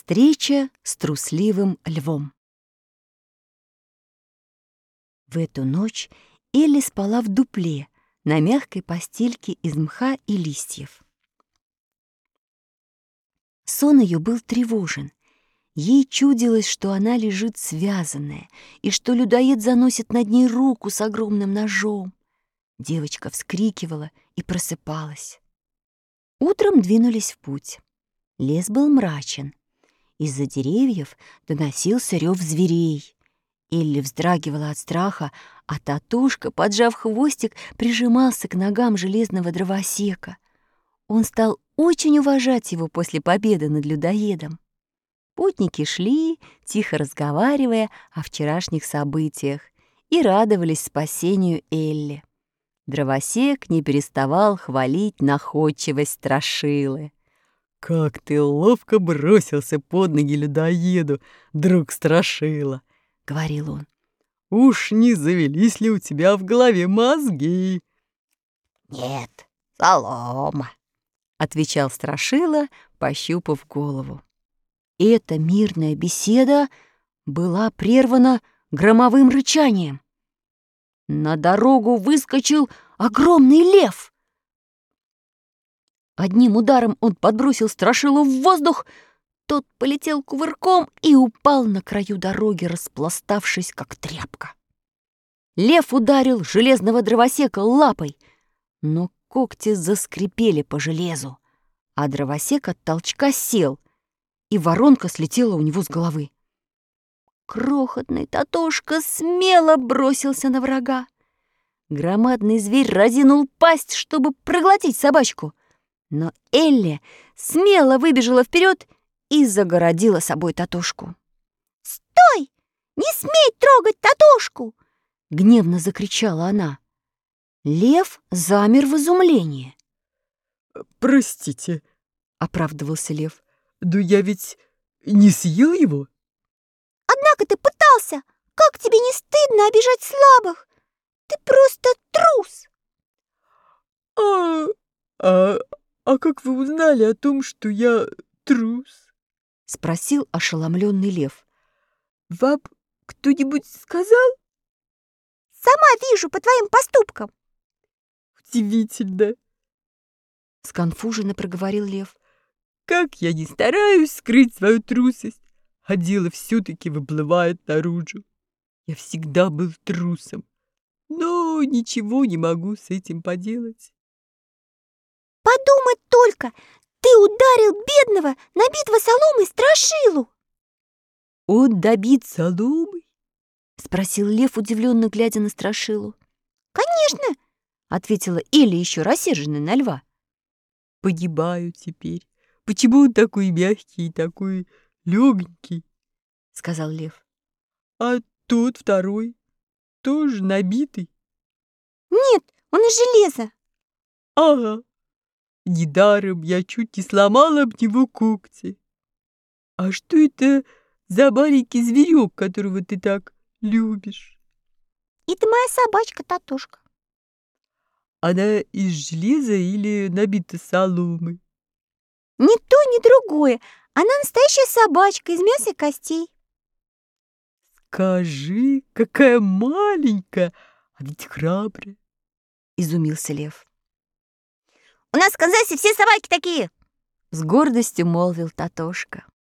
Встреча с трусливым львом. В эту ночь Элли спала в дупле на мягкой постельке из мха и листьев. Сон ее был тревожен. Ей чудилось, что она лежит связанная, и что людоед заносит над ней руку с огромным ножом. Девочка вскрикивала и просыпалась. Утром двинулись в путь. Лес был мрачен. Из-за деревьев доносился рев зверей. Элли вздрагивала от страха, а Татушка, поджав хвостик, прижимался к ногам железного дровосека. Он стал очень уважать его после победы над людоедом. Путники шли, тихо разговаривая о вчерашних событиях, и радовались спасению Элли. Дровосек не переставал хвалить находчивость Страшилы. «Как ты ловко бросился под ноги людоеду, друг Страшила!» — говорил он. «Уж не завелись ли у тебя в голове мозги?» «Нет, солома», — отвечал Страшила, пощупав голову. Эта мирная беседа была прервана громовым рычанием. На дорогу выскочил огромный лев. Одним ударом он подбросил Страшилу в воздух, тот полетел кувырком и упал на краю дороги, распластавшись, как тряпка. Лев ударил железного дровосека лапой, но когти заскрипели по железу, а дровосек от толчка сел, и воронка слетела у него с головы. Крохотный Татошка смело бросился на врага. Громадный зверь разинул пасть, чтобы проглотить собачку, но Элли смело выбежала вперед и загородила собой Татошку. «Стой! Не смей трогать Татошку!» — гневно закричала она. Лев замер в изумлении. «Простите», — оправдывался лев, — «да я ведь не съел его». «Однако ты пытался! Как тебе не стыдно обижать слабых? Ты просто трус!» «А как вы узнали о том, что я трус?» — спросил ошеломленный лев. «Вам кто-нибудь сказал?» «Сама вижу по твоим поступкам!» «Удивительно!» — сконфуженно проговорил лев. «Как я не стараюсь скрыть свою трусость, а дело все-таки выплывает наружу. Я всегда был трусом, но ничего не могу с этим поделать». «Подумать только! Ты ударил бедного, набитого соломой Страшилу!» «Он добит соломой?» — спросил лев, удивленно глядя на Страшилу. «Конечно!» — ответила Элли, еще рассерженная на льва. «Понимаю теперь, почему он такой мягкий и такой легенький», — сказал лев. «А тот второй тоже набитый?» «Нет, он из железа». «Ага, недаром я чуть не сломала об него когти. А что это за маленький зверек, которого ты так любишь?» «Это моя собачка Татушка». «Она из железа или набита соломой?» «Ни то, ни другое. Она настоящая собачка из мяса и костей». «Скажи, какая маленькая, а ведь храбрая!» — изумился лев. «У нас в Канзасе все собаки такие!» — с гордостью молвил Татошка.